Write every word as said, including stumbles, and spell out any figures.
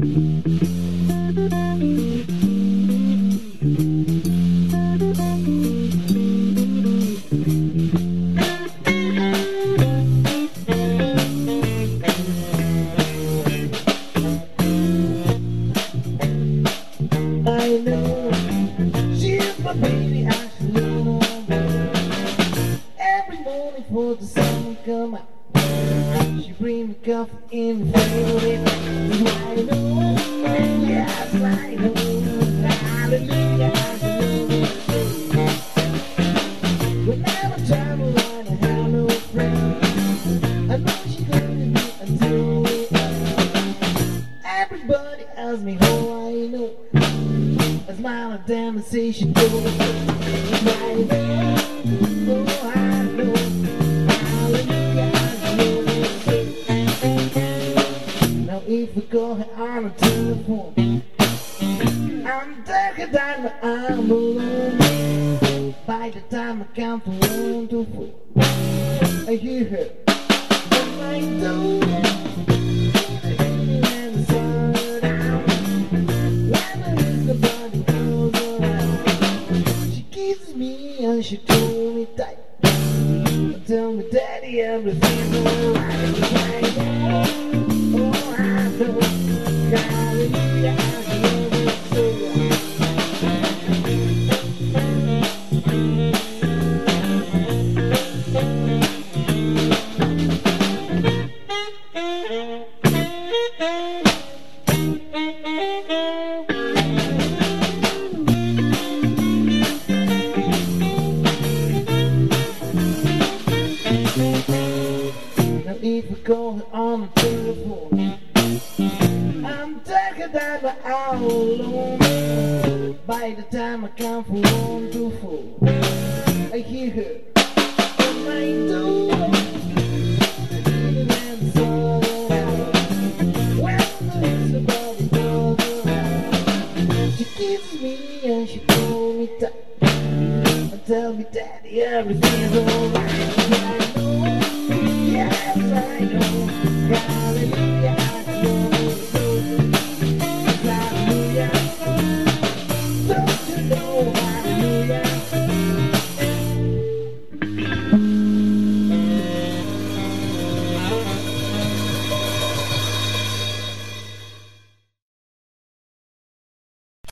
I know she's my baby, I should know. Every morning for the sun come out, she bring me coffee in the favorite. I know, yes I know. Hallelujah, hallelujah. Whenever I travel and I have no friend, I know she couldn't be until we end. Everybody asks me how I know. I smile at them and say she told me. I know, oh I know. Hallelujah, hallelujah. Now if we call her on the telephone, I'm darker than I'm alone. By the time I count from one to four, I hear her on my door. And she told me tight, tell me daddy everything's alright. I know, oh I know, hallelujah, hallelujah. Now if we call her on the telephone, I'm darker than an hour alone. By the time I count from one to four, I hear her on my door. And it's all right. When there's somebody goes around, she kisses me and she pulls me tight and tell me daddy everything's alright. I know, yes I know.